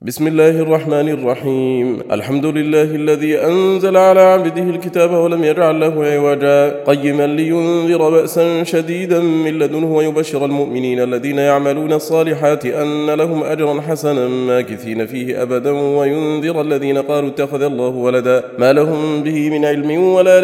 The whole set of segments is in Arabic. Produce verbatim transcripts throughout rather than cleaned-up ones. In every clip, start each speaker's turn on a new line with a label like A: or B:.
A: بسم الله الرحمن الرحيم. الحمد لله الذي أنزل على عبده الكتاب ولم يجعل له عوجا قيما لينذر بأسا شديدا من لدنه ويبشر المؤمنين الذين يعملون الصالحات أن لهم أجرا حسنا ماكثين فيه أبدا وينذر الذين قالوا اتخذ الله ولدا ما لهم به من علم ولا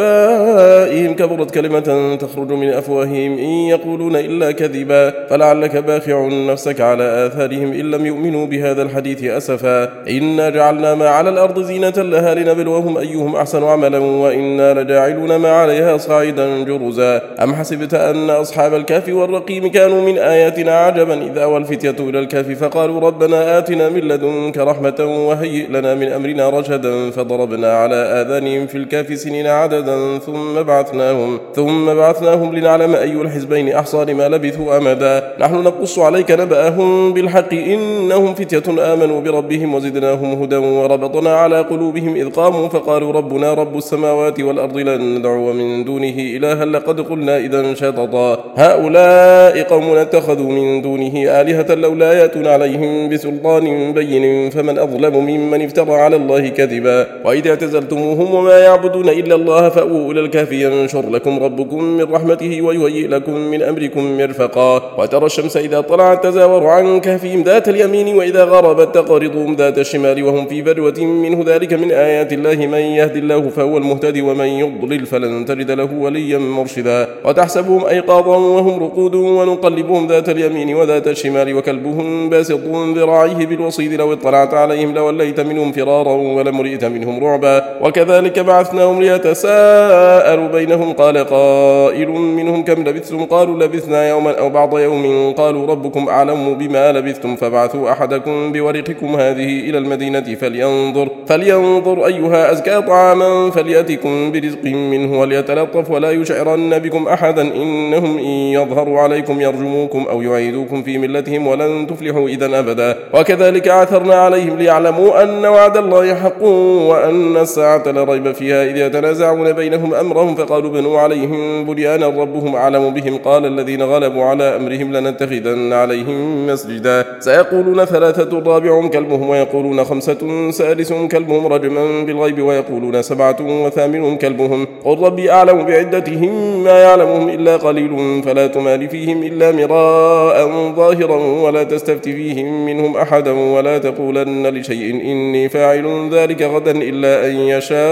A: لآبائهم كبرت كلمة تخرج من أفواههم إن يقولون إلا كذبا فلعلك باخع نفسك على آثارهم إن لم يؤمنوا بهذا الحديث أسفا إنا جعلنا ما على الأرض زينة لها لنبلوهم أيهم أحسن عملا وإنا لجاعلون ما عليها صعيدا جرزا أم حسبت أن أصحاب الكهف والرقيم كانوا من آياتنا عجبا إذا أوى الفتية إلى الكهف فقالوا ربنا آتنا من لدنك رحمة وهيئ لنا من أمرنا رشدا فضربنا على آذانهم في الكهف سنين عددا ثم بعثناهم ثم بعثناهم لنعلم أي الحزبين أحصى لما لبثوا أمدا نحن نقص عليك نبأهم بالحق إنهم فتية آمنوا آمنوا بربهم وزدناهم هدى وربطنا على قلوبهم إذ قاموا فقالوا ربنا رب السماوات والأرض لن ندعو من دونه إلها لقد قلنا إذا شططا هؤلاء قوم اتخذوا من دونه آلهة لولا يأتون عليهم بسلطان بين فمن أظلم ممن افترى على الله كذبا وإذا اعتزلتموهم وما يعبدون إلا الله فأووا إلى الكهف ينشر لكم ربكم من رحمته ويهيئ لكم من أمركم مرفقا وترى الشمس إذا طلعت تزاور عن كهفهم ذات اليمين وإذا غربت تقرضهم ذات الشمال وهم في فجوة منه ذلك من آيات الله من يهد الله فهو المهتدي ومن يضلل فلن تجد له وليا مرشدا وتحسبهم أيقاظا وهم رقود ونقلبهم ذات اليمين وذات الشمال وكلبهم باسط ذراعيه بالوصيد لو اطلعت عليهم لوليت منهم فرارا ولمرئت منهم رعبا وكذلك بعثناهم ليتساءلوا بينهم قال قائل منهم كم لبثتم قالوا لبثنا يوما أو بعض يوم قالوا ربكم أعلم بما لبثتم فابعثوا أحدكم بورقكم هذه إلى المدينة فلينظر فلينظر أيها أزكى طعاما فليأتكم برزق منه وليتلطف ولا يشعرن بكم أحدا إنهم إن يظهروا عليكم يرجموكم أو يعيدوكم في ملتهم ولن تفلحوا إذا أبدا وكذلك عثرنا عليهم ليعلموا أن وعد الله حق وأن الساعة لا ريب فيها إذ يتنازعون بينهم أمرهم فقالوا بنوا عليهم بنيانا ربهم أعلم بهم قال الذين غلبوا على أمرهم لنتخذن عليهم مسجدا سيقولون ثلاثة رابعهم كلبهم ويقولون خمسة سادسهم كلبهم رجما بالغيب ويقولون سبعة وثامنهم كلبهم قل ربي أعلم بعدتهم ما يعلمهم إلا قليل فلا تمال فيهم إلا مراء ظاهرا ولا تستفت فيهم منهم أحدا ولا تقولن لشيء إني فاعل ذلك غدا إلا أن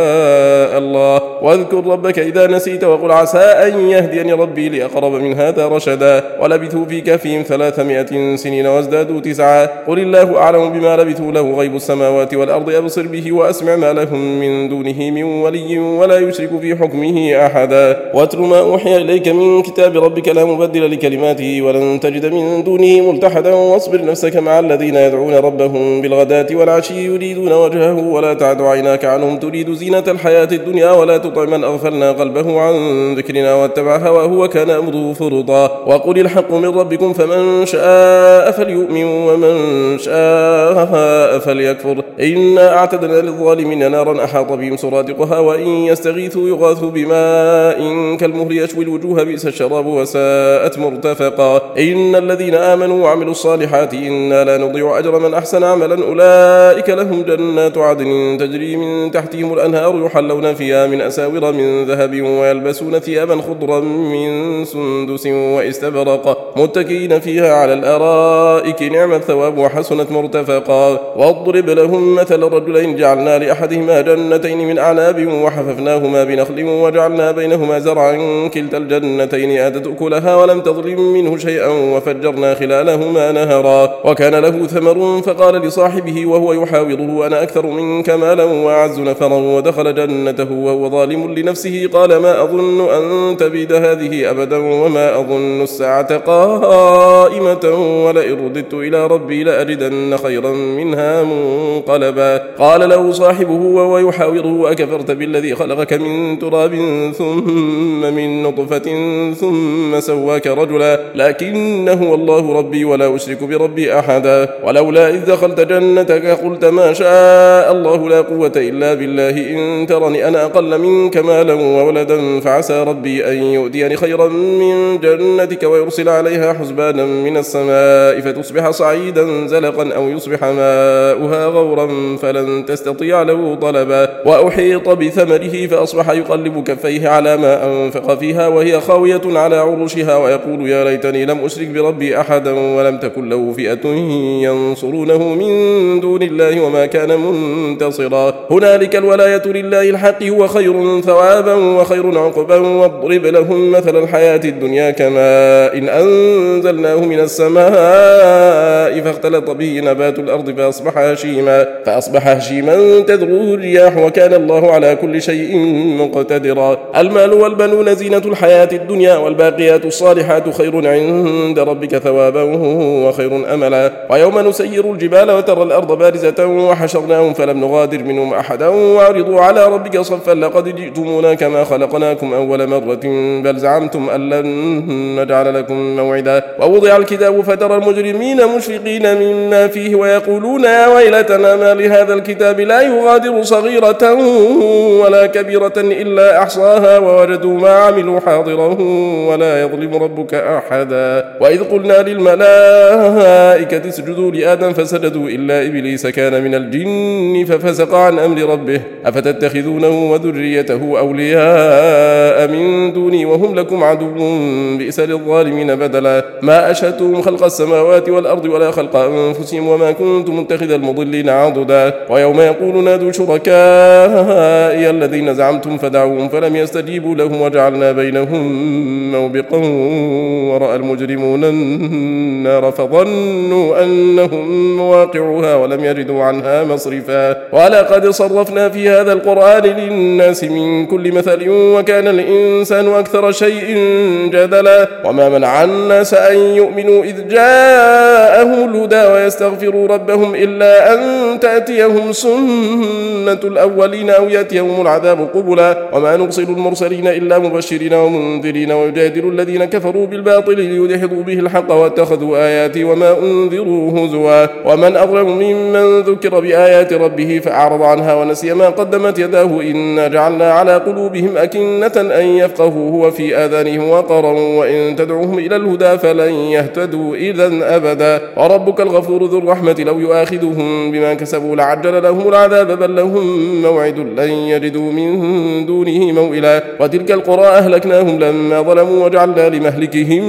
A: يشاء الله واذكر ربك إذا نسيت وقل عسى أن يهديني ربي لأقرب من هذا رشدا ولبثوا في كهفهم ثلاثمائة سنين وازدادوا تسعا قل الله أعلم بما لبثوا له غيب السماوات والأرض أبصر به وأسمع ما لهم من دونه من ولي ولا يشرك في حكمه أحدا واتل ما أوحي إليك من كتاب ربك لا مبدل لكلماته ولن تجد من دونه ملتحدا واصبر نفسك مع الذين يدعون ربهم بالغداة والعشي يريدون وجهه ولا تعد عيناك عنهم تريد زينة الحياة الدنيا ولا تطع من أغفلنا قلبه عن ذكرنا واتبع هواه وكان أمره فرطا وقل الحق من ربكم فمن شاء فليؤمن ومن شاء فليكفر إنا أعتدنا للظالمين نارا أحاط بهم سرادقها وإن يستغيثوا يغاثوا بماء كالمهل يشوي الوجوه بئس الشراب وساءت مرتفقا إن الذين آمنوا وعملوا الصالحات إنا لا نضيع أجر من أحسن عملا أولئك لهم جنات عدن تجري من تحتهم الأنهار يحلون فيها من أساور من ذهب ويلبسون ثيابا خضرا من سندس واستبرق متكئين فيها على الأرائك نعم الثواب وحسنت مرتفقا واضرب لهم مثل الرجلين جعلنا لأحدهما جنتين من أعناب وحففناهما بنخل وجعلنا بينهما زرعا كلتا الجنتين آتت أكلها ولم تظلم منه شيئا وفجرنا خلالهما نهرا وكان له ثمر فقال لصاحبه وهو يحاوره أنا أكثر منك مالا وأعز نفرا ودخل جنته وهو ظالم لنفسه قال ما أظن أن تبيد هذه أبدا وما أظن الساعة قائمة ولئن رددت إلى ربي لأجدن خيرا منها منقلبا قال له صاحبه وهو يحاوره أكفرت بالذي خلقك من تراب ثم من نطفة ثم سواك رجلا لكن هو الله ربي ولا أشرك بربي أحدا ولولا إذ دخلت جنتك قلت ما شاء الله لا قوة إلا بالله إن ترني أنا أقل منك مالا وولدا فعسى ربي أن يؤتيني خيرا من جنتك ويرسل عليها حسبانا من السماء فتصبح صعيدا زلقا أو يصبح ماؤها غورا فلن تستطيع له طلبا وأحيط بثمره فأصبح يقلب كفيه على ما أنفق فيها وهي خاوية على عروشها ويقول يا ليتني لم أشرك بربي أحدا ولم تكن له فئة ينصرونه من دون الله وما كان منتصرا هنالك الولاية لله الحق هو خير ثوابا وخير عقبا واضرب لهم مثل الحياة الدنيا كماء إن أنزلناه من السماء فاختلط به نبات الأرض فأصبح هشيما فأصبح هشيما تذروه الرياح وكان الله على كل شيء مقتدرا المال والبنون زينة الحياة الدنيا والباقيات الصالحات خير عند ربك ثوابا وخير أملا ويوم نسير الجبال وترى الأرض بارزة وحشرناهم فلم نغادر منهم أحدا وعرضوا على ربك صفا لقد جئتمونا كما خلقناكم أول مرة بل زعمتم أن لن نجعل لكم موعدا ووضع الكتاب فترى المجرمين مشفقين مما فيه ويقولون يا ويلتنا ما لهذا الكتاب لا يغادر صغيرة ولا كبيرة إلا أحصاها ووجدوا ما عملوا حاضرا ولا يظلم ربك أحدا وإذ قلنا للملائكة اسجدوا لآدم فسجدوا إلا إبليس كان من الجن ففسق عن أمر ربه أفتتخذونه وذريته أولياء من دوني وهم لكم عدو بئس للظالمين بدلا ما أشهدتهم خلق السماوات والأرض ولا خلق أنفسهم وما كنت متخذ المضلين عضدا ويوم يقول نادوا شركائي الذين زعمتم فدعوهم فلم يستجيبوا لهم وجعلنا بينهم موبقا ورأى المجرمون النار فظنوا أنهم مواقعها ولم يجدوا عنها مصرفا ولقد صرفنا في هذا القرآن للناس من كل مثل وكان الإنسان أكثر شيء جدلا وما منع الناس أن يؤمنوا إذ جاءهم الهدى ويستغفروا ربهم إلا أن تأتيهم سنة الأولين أو يأتيهم العذاب قبلا وما نرسل المرسلين إلا مبشرين ومنذرين ويجادل الذين كفروا بالباطل ليدحضوا به الحق واتخذوا آياتي وما أنذروا هزوا ومن أظلم ممن ذكر بآيات ربه فأعرض عنها ونسي ما قدمت يداه إنا جعلنا على قلوبهم أكنة أن يفقهوا هو في آذانهم وقرا وإن تدعوهم إلى الهدى فلن يهتدوا إذا أبدا وربك الغفور ذو الرحمة لو يؤاخذهم بما كسبوا لعجل لهم العذاب بل لهم موعد لن يجدوا من دونه موئلا وتلك القرى أهلكناهم لما ظلموا وجعلنا لمهلكهم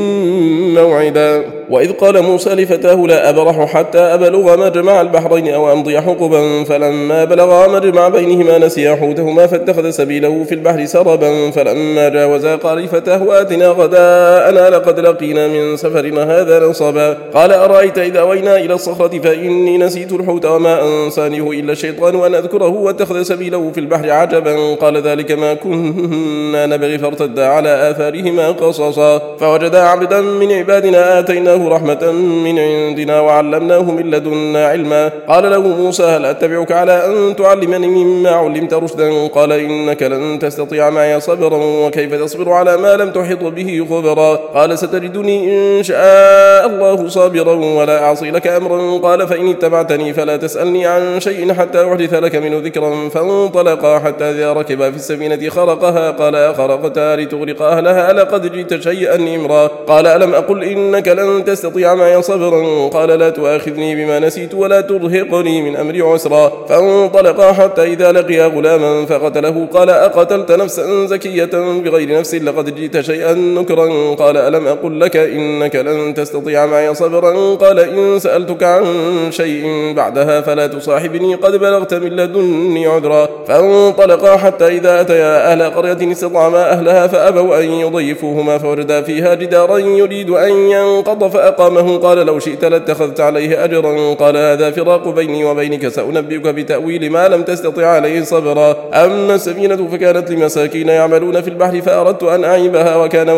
A: موعدا وإذ قال موسى لفتاه لا أبرح حتى أبلغ مجمع البحرين أو أمضي حقبا فلما بلغا مجمع بينهما نسيا حوتهما فاتخذ سبيله في البحر سربا فلما جاوزا قال لفتاه آتنا غداءنا لقد لقينا من سفرنا هذا نصبا قال أرأيت إذا أوينا إلى الصخرة فإني نسيت الحوت وما أنسانيه إلا الشيطان أن أذكره واتخذ سبيله في البحر عجبا قال ذلك ما كنا نبغي فارتدا على آثارهما قصصا فوجدا عبدا من عبادنا آتيناه رحمة من عندنا وعلمناه من لدنا علما قال له موسى هل أتبعك على أن تعلمني مما علمت رشدا قال إنك لن تستطيع معي صبرا وكيف تصبر على ما لم تحط به خبرا قال ستجدني إن شاء الله صابرا ولا أعصي لك أمرا قال فإن اتبعتني فلا تسألني عن شيء حتى أحدث لك منه ذكرا فانطلقا حتى إذا ركبا في السفينة خرقها قال أخرقتها لتغرق أهلها لقد جئت شيئا إمرا قال ألم أقل إنك لن تستطيع معي صبرا قال لا تؤاخذني بما نسيت ولا ترهقني من أمري عسرا فانطلقا حتى إذا لقيا غلاما فقتله قال أقتلت نفسا زكية بغير نفس لقد جئت شيئا نكرا قال ألم أقل لك إنك لن تستطيع معي صبرا قال إن سألتك عن شيء بعدها فلا تصاحبني قد بلغت من لدني عذرا فانطلقا حتى إذا أتيا أهل قرية استطعما أهلها فأبوا أن يضيفوهما فوجدا فيها جدارا يريد أن ينقض فأقامه قال لو شئت لاتخذت عليه أجرا قال هذا فراق بيني وبينك سأنبئك بتأويل ما لم تستطع عليه صبرا أما السفينة فكانت لمساكين يعملون في البحر فأردت أن أعيبها وكان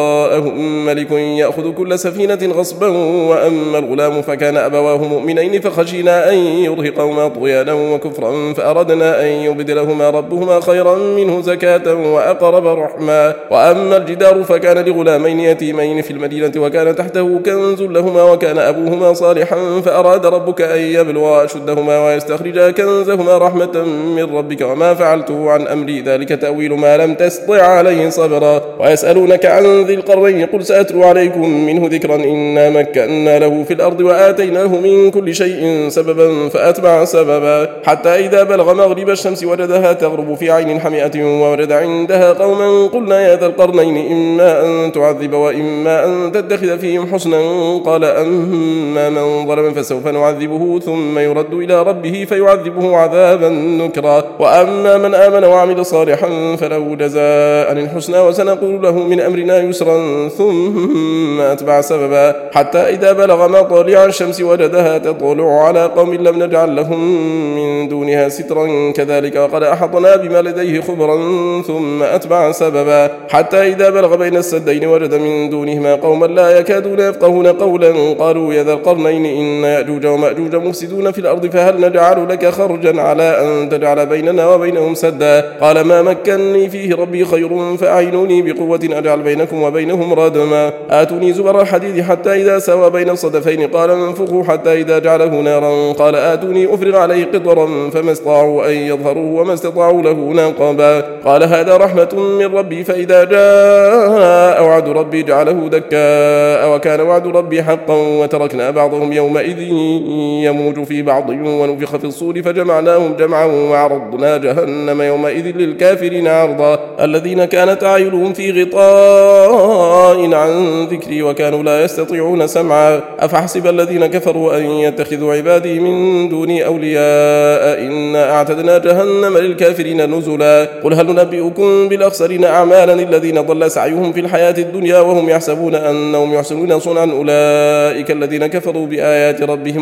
A: وراءهم ملك يأخذ كل سفينة غصبا وأما الغلام فكان أبواه مؤمنين فخشينا أن يرهقهما طغيانا وكفرا فأردنا أن يبدلهما ربهما خيرا منه زكاة وأقرب رحما وأما الجدار فكان لغلامين يتيمين في المدينة وكان تحته عنده كنز لهما وكان أبوهما صالحا فأراد ربك أن يبلغا أشدهما ويستخرجا كنزهما رحمة من ربك وما فعلته عن أمري ذلك تأويل ما لم تستطع عليه صبرا ويسألونك عن ذي القرنين قل سأتلو عليكم منه ذكرا إنا مكنا له في الأرض وآتيناه من كل شيء سببا فأتبع سببا حتى إذا بلغ مغرب الشمس وجدها تغرب في عين حمئة ووجد عندها قوما قلنا يا ذا القرنين إما أن تعذب وإما أن تتخذ فيهم حسنا قال أما من ظلم فسوف نعذبه ثم يرد إلى ربه فيعذبه عذابا نكرا وأما من آمن وعمل صالحا فله جزاء الحسنى وسنقول له من أمرنا يسرا ثم أتبع سببا حتى إذا بلغ مطلع الشمس وجدها تطلع على قوم لم نجعل لهم من دونها سترا كذلك وقد أحطنا بما لديه خبرا ثم أتبع سببا حتى إذا بلغ بين السدين وجد من دونهما قوما لا يكادون يفقهون قولا قالوا يا ذا القرنين إن يأجوج ومأجوج مفسدون في الأرض فهل نجعل لك خرجا على أن تجعل بيننا وبينهم سدا قال ما مكنني فيه ربي خير فأعينوني بقوة أجعل بينكم وبينهم ردما آتوني زبر الحديد حتى إذا سوى بين الصدفين قال انفخوا حتى إذا جعله نارا قال آتوني أفرغ عليه قطرا فما استطاعوا أن يظهروا وما استطاعوا له نقبا قال هذا رحمة من ربي فإذا جاء وعد ربي جعله دكاء وكان وعد ربي حقا وتركنا بعضهم يومئذ يموج في بعض ونفخ في الصور فجمعناهم جمعا وعرضنا جهنم يومئذ للكافرين عرضا الذين كانت أعينهم في غطاء عن ذكري وكانوا لا يستطيعون سمعا أفحسب الذين كفروا أن يتخذوا عبادي من دوني أولياء إنا أعتدنا جهنم للكافرين نزلا قل هل ننبئكم بالأخسرين أعمالا الذين ضل سعيهم في الحياة الدنيا وهم يحسبون أنهم يحسنون صنعا أولئك الذين كفروا بآيات ربهم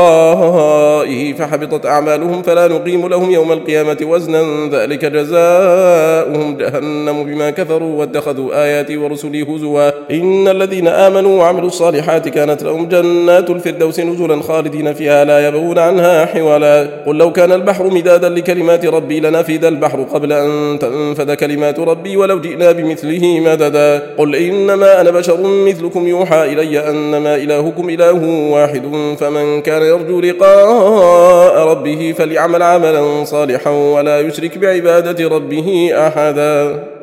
A: ولقائه فحبطت أعمالهم فلا نقيم لهم يوم القيامة وزنا ذلك جزاؤهم جهنم بما كفروا واتخذوا آياتي ورسلي هزوا إن الذين آمنوا وعملوا الصالحات كانت لهم جنات الفردوس نزلا خالدين فيها لا يبغون عنها حولا قل لو كان البحر مدادا لكلمات ربي لنفد البحر قبل أن تنفد كلمات ربي ولو جئنا بمثله مددا قل إنما أنا بشر مثلكم يوحى إلي أنما إلهكم إله واحد فمن كان يرجو لقاء ربه فليعمل عملا صالحا ولا يشرك بعبادة ربه أحدا.